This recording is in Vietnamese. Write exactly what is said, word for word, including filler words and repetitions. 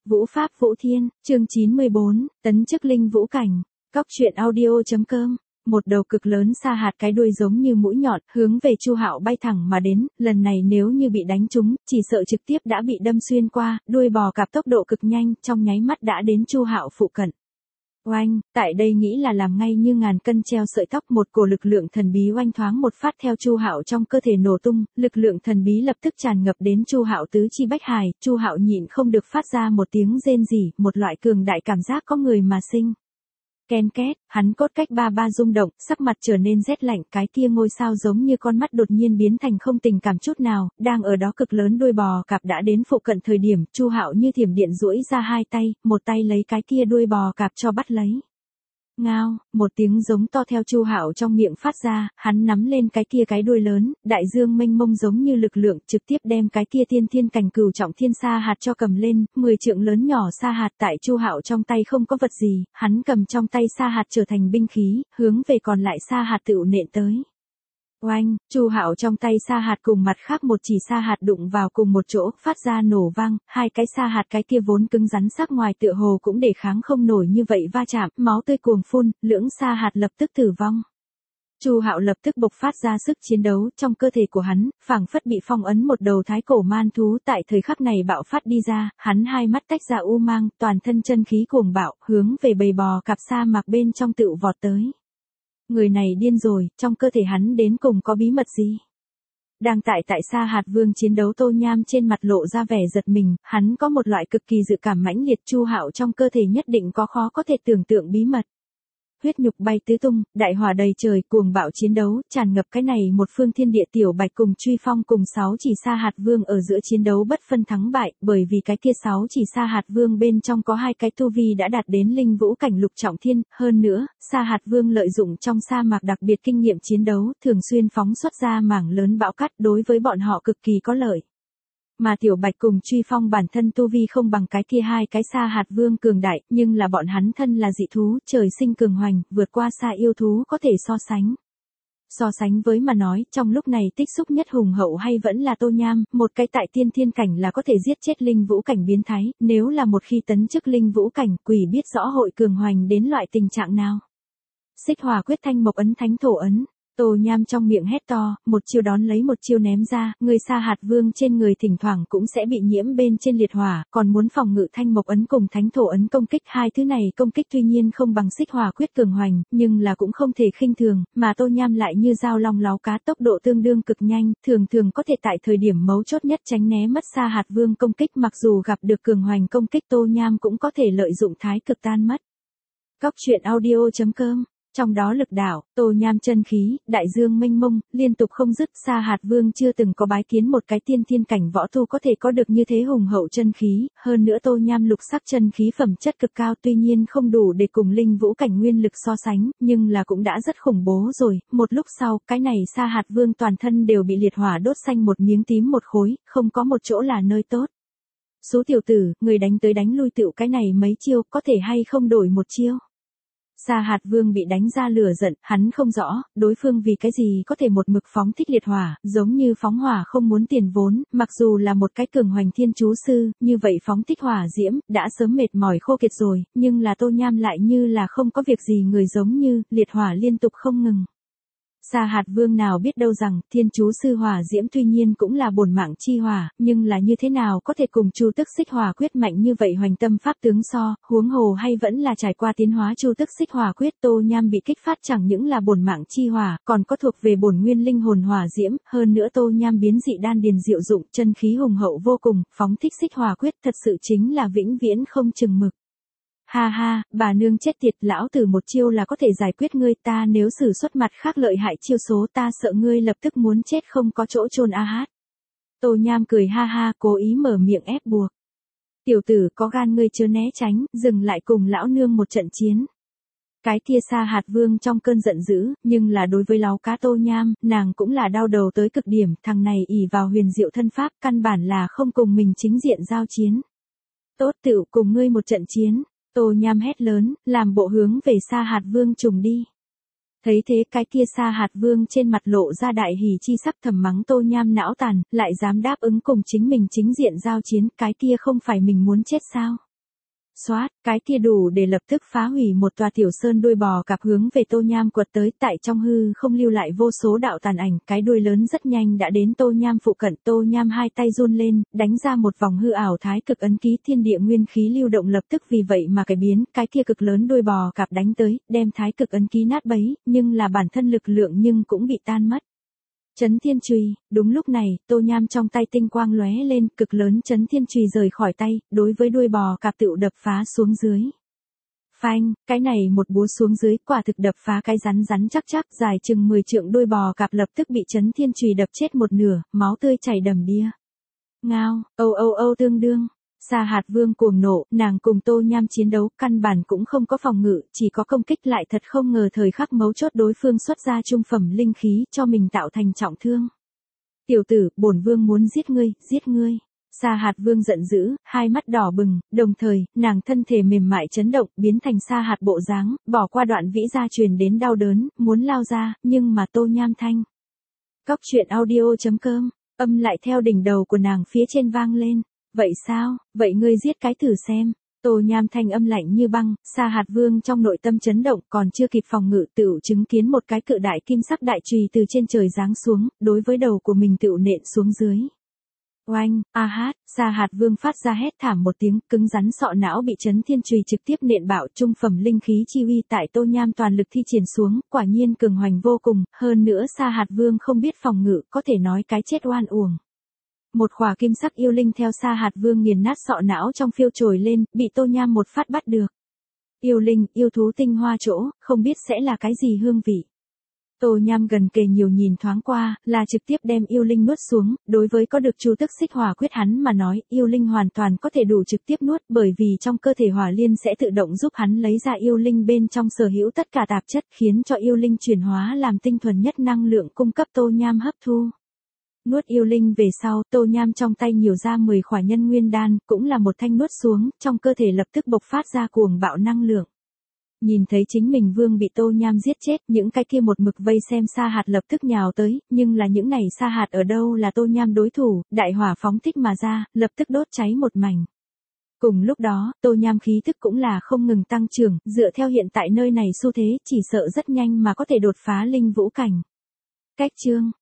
Vũ Pháp Vũ Thiên, chương chín mươi bốn, tấn chức linh vũ cảnh. Cóc truyện audio.com. Một đầu cực lớn sa hạt cái đuôi giống như mũi nhọn, hướng về Chu Hạo bay thẳng mà đến, lần này nếu như bị đánh trúng, chỉ sợ trực tiếp đã bị đâm xuyên qua, đuôi bò cạp tốc độ cực nhanh, trong nháy mắt đã đến Chu Hạo phụ cận. Oanh, tại đây nghĩ là làm ngay như ngàn cân treo sợi tóc, một cổ lực lượng thần bí oanh thoáng một phát theo Chu Hạo trong cơ thể nổ tung, lực lượng thần bí lập tức tràn ngập đến Chu Hạo tứ chi bách hải, Chu Hạo nhịn không được phát ra một tiếng rên rỉ, một loại cường đại cảm giác có người mà sinh. Ken két, hắn cốt cách ba ba rung động, sắc mặt trở nên rét lạnh, cái kia ngôi sao giống như con mắt đột nhiên biến thành không tình cảm chút nào, đang ở đó cực lớn đuôi bò cạp đã đến phụ cận thời điểm, Chu Hạo như thiểm điện duỗi ra hai tay, một tay lấy cái kia đuôi bò cạp cho bắt lấy. Ngao, một tiếng giống to theo Chu Hạo trong miệng phát ra, hắn nắm lên cái kia cái đuôi lớn, đại dương mênh mông giống như lực lượng, trực tiếp đem cái kia tiên thiên cảnh cửu trọng thiên sa hạt cho cầm lên, mười trượng lớn nhỏ sa hạt tại Chu Hạo trong tay không có vật gì, hắn cầm trong tay sa hạt trở thành binh khí, hướng về còn lại sa hạt tựu nện tới. Oanh, Chu Hạo trong tay sa hạt cùng mặt khác một chỉ sa hạt đụng vào cùng một chỗ, phát ra nổ vang, hai cái sa hạt cái kia vốn cứng rắn sắc ngoài tựa hồ cũng để kháng không nổi như vậy va chạm, máu tươi cuồng phun, lưỡng sa hạt lập tức tử vong. Chu Hạo lập tức bộc phát ra sức chiến đấu, trong cơ thể của hắn, phảng phất bị phong ấn một đầu thái cổ man thú, tại thời khắc này bạo phát đi ra, hắn hai mắt tách ra u mang, toàn thân chân khí cuồng bạo, hướng về bầy bò cạp sa mạc bên trong tựu vọt tới. Người này điên rồi, trong cơ thể hắn đến cùng có bí mật gì? Đang tại tại Sa Hạt Vương chiến đấu Tô Nham trên mặt lộ ra vẻ giật mình, hắn có một loại cực kỳ dự cảm mãnh liệt, Chu Hạo trong cơ thể nhất định có khó có thể tưởng tượng bí mật. Huyết nhục bay tứ tung, đại hỏa đầy trời, cuồng bạo chiến đấu, tràn ngập cái này một phương thiên địa, Tiểu Bạch cùng Truy Phong cùng sáu chỉ Sa Hạt Vương ở giữa chiến đấu bất phân thắng bại, bởi vì cái kia sáu chỉ Sa Hạt Vương bên trong có hai cái tu vi đã đạt đến linh vũ cảnh lục trọng thiên, hơn nữa, Sa Hạt Vương lợi dụng trong sa mạc đặc biệt kinh nghiệm chiến đấu, thường xuyên phóng xuất ra mảng lớn bão cát, đối với bọn họ cực kỳ có lợi. Mà Tiểu Bạch cùng Truy Phong bản thân tu vi không bằng cái kia hai cái Sa Hạt Vương cường đại, nhưng là bọn hắn thân là dị thú, trời sinh cường hoành, vượt qua xa yêu thú có thể so sánh. So sánh với mà nói, trong lúc này tích xúc nhất hùng hậu hay vẫn là Tô Nham, một cái tại tiên thiên cảnh là có thể giết chết linh vũ cảnh biến thái, nếu là một khi tấn chức linh vũ cảnh, quỷ biết rõ hội cường hoành đến loại tình trạng nào. Xích Hỏa Quyết Thanh Mộc Ấn Thánh Thổ Ấn. Tô Nham trong miệng hét to, một chiêu đón lấy một chiêu ném ra, người Sa Hạt Vương trên người thỉnh thoảng cũng sẽ bị nhiễm bên trên liệt hỏa, còn muốn phòng ngự Thanh Mộc Ấn cùng Thánh Thổ Ấn công kích, hai thứ này công kích tuy nhiên không bằng Xích Hỏa Quyết cường hoành, nhưng là cũng không thể khinh thường, mà Tô Nham lại như dao long láo cá, tốc độ tương đương cực nhanh, thường thường có thể tại thời điểm mấu chốt nhất tránh né mất Sa Hạt Vương công kích, mặc dù gặp được cường hoành công kích Tô Nham cũng có thể lợi dụng thái cực tan mất. Cóc truyện audio.com. Trong đó lực đạo, Tô Nham chân khí, đại dương mênh mông, liên tục không dứt, Sa Hạt Vương chưa từng có bái kiến một cái tiên thiên cảnh võ tu có thể có được như thế hùng hậu chân khí, hơn nữa Tô Nham lục sắc chân khí phẩm chất cực cao, tuy nhiên không đủ để cùng linh vũ cảnh nguyên lực so sánh, nhưng là cũng đã rất khủng bố rồi, một lúc sau, cái này Sa Hạt Vương toàn thân đều bị liệt hỏa đốt xanh một miếng tím một khối, không có một chỗ là nơi tốt. Số tiểu tử, người đánh tới đánh lui tựu cái này mấy chiêu, có thể hay không đổi một chiêu? Sa Hạt Vương bị đánh ra lửa giận, hắn không rõ, đối phương vì cái gì có thể một mực phóng thích liệt hỏa, giống như phóng hỏa không muốn tiền vốn, mặc dù là một cái cường hoành thiên chú sư, như vậy phóng thích hỏa diễm, đã sớm mệt mỏi khô kiệt rồi, nhưng là Tô Nham lại như là không có việc gì người giống như, liệt hỏa liên tục không ngừng. Sa Hạt Vương nào biết đâu rằng, thiên chú sư hỏa diễm tuy nhiên cũng là bổn mạng chi hỏa, nhưng là như thế nào có thể cùng Chu Tức Xích Hỏa Quyết mạnh như vậy hoành tâm pháp tướng so, huống hồ hay vẫn là trải qua tiến hóa Chu Tức Xích Hỏa Quyết, Tô Nham bị kích phát chẳng những là bổn mạng chi hỏa, còn có thuộc về bổn nguyên linh hồn hỏa diễm, hơn nữa Tô Nham biến dị đan điền diệu dụng, chân khí hùng hậu vô cùng, phóng thích Xích Hỏa Quyết thật sự chính là vĩnh viễn không chừng mực. Ha ha, bà nương chết tiệt, lão tử một chiêu là có thể giải quyết ngươi, ta nếu sử xuất mặt khác lợi hại chiêu số, ta sợ ngươi lập tức muốn chết không có chỗ chôn a hát. Tô Nham cười ha ha, cố ý mở miệng ép buộc. Tiểu tử, có gan ngươi chưa né tránh, dừng lại cùng lão nương một trận chiến. Cái kia Sa Hạt Vương trong cơn giận dữ, nhưng là đối với láo cá Tô Nham, nàng cũng là đau đầu tới cực điểm, thằng này ỷ vào huyền diệu thân pháp, căn bản là không cùng mình chính diện giao chiến. Tốt, tựu cùng ngươi một trận chiến. Tô Nham hét lớn, làm bộ hướng về Sa Hạt Vương trùng đi. Thấy thế cái kia Sa Hạt Vương trên mặt lộ ra đại hỉ chi sắc, thầm mắng Tô Nham não tàn, lại dám đáp ứng cùng chính mình chính diện giao chiến, cái kia không phải mình muốn chết sao? Xoát, cái kia đủ để lập tức phá hủy một tòa tiểu sơn đuôi bò cạp hướng về Tô Nham quật tới, tại trong hư không lưu lại vô số đạo tàn ảnh, cái đuôi lớn rất nhanh đã đến Tô Nham phụ cận. Tô Nham hai tay run lên, đánh ra một vòng hư ảo thái cực ấn ký, thiên địa nguyên khí lưu động lập tức vì vậy mà cải biến, cái kia cực lớn đuôi bò cạp đánh tới, đem thái cực ấn ký nát bấy, nhưng là bản thân lực lượng nhưng cũng bị tan mất. Chấn thiên chùy, đúng lúc này, Tô Nham trong tay tinh quang lóe lên, cực lớn chấn thiên chùy rời khỏi tay, đối với đuôi bò cạp tựu đập phá xuống dưới. Phanh, cái này một búa xuống dưới, quả thực đập phá cái rắn rắn chắc chắc, dài chừng mười trượng đuôi bò cạp lập tức bị chấn thiên chùy đập chết một nửa, máu tươi chảy đầm đìa. Ngao, âu âu âu tương đương. Sa Hạt Vương cuồng nộ, nàng cùng Tô Nham chiến đấu, căn bản cũng không có phòng ngự, chỉ có công kích, lại thật không ngờ thời khắc mấu chốt đối phương xuất ra trung phẩm linh khí, cho mình tạo thành trọng thương. Tiểu tử, bổn vương muốn giết ngươi, giết ngươi. Sa Hạt Vương giận dữ, hai mắt đỏ bừng, đồng thời, nàng thân thể mềm mại chấn động, biến thành sa hạt bộ dáng, bỏ qua đoạn vĩ gia truyền đến đau đớn, muốn lao ra, nhưng mà Tô Nham thanh. Cóc truyện audio chấm com, âm lại theo đỉnh đầu của nàng phía trên vang lên. Vậy sao, vậy ngươi giết cái thử xem. Tô Nham thanh âm lạnh như băng, Sa Hạt Vương trong nội tâm chấn động, còn chưa kịp phòng ngự tựu chứng kiến một cái cự đại kim sắc đại chùy từ trên trời giáng xuống, đối với đầu của mình tựu nện xuống dưới. Oanh, a hát, Sa Hạt Vương phát ra hét thảm một tiếng, cứng rắn sọ não bị chấn thiên chùy trực tiếp nện bạo, trung phẩm linh khí chi uy tại Tô Nham toàn lực thi triển xuống, quả nhiên cường hoành vô cùng, hơn nữa Sa Hạt Vương không biết phòng ngự, có thể nói cái chết oan uổng. Một khỏa kim sắc yêu linh theo Sa Hạt Vương nghiền nát sọ não trong phiêu trồi lên, bị Tô Nham một phát bắt được. Yêu linh, yêu thú tinh hoa chỗ, không biết sẽ là cái gì hương vị. Tô Nham gần kề nhiều nhìn thoáng qua, là trực tiếp đem yêu linh nuốt xuống, đối với có được chu tức xích hỏa quyết hắn mà nói, yêu linh hoàn toàn có thể đủ trực tiếp nuốt, bởi vì trong cơ thể hỏa liên sẽ tự động giúp hắn lấy ra yêu linh bên trong sở hữu tất cả tạp chất, khiến cho yêu linh chuyển hóa làm tinh thuần nhất năng lượng cung cấp Tô Nham hấp thu. Nuốt yêu linh về sau, Tô Nham trong tay nhiều ra mười khỏa nhân nguyên đan, cũng là một thanh nuốt xuống, trong cơ thể lập tức bộc phát ra cuồng bạo năng lượng. Nhìn thấy chính mình vương bị Tô Nham giết chết, những cái kia một mực vây xem sa hạt lập tức nhào tới, nhưng là những này sa hạt ở đâu là Tô Nham đối thủ, đại hỏa phóng thích mà ra, lập tức đốt cháy một mảnh. Cùng lúc đó, Tô Nham khí thức cũng là không ngừng tăng trưởng, dựa theo hiện tại nơi này xu thế, chỉ sợ rất nhanh mà có thể đột phá linh vũ cảnh. Cách chương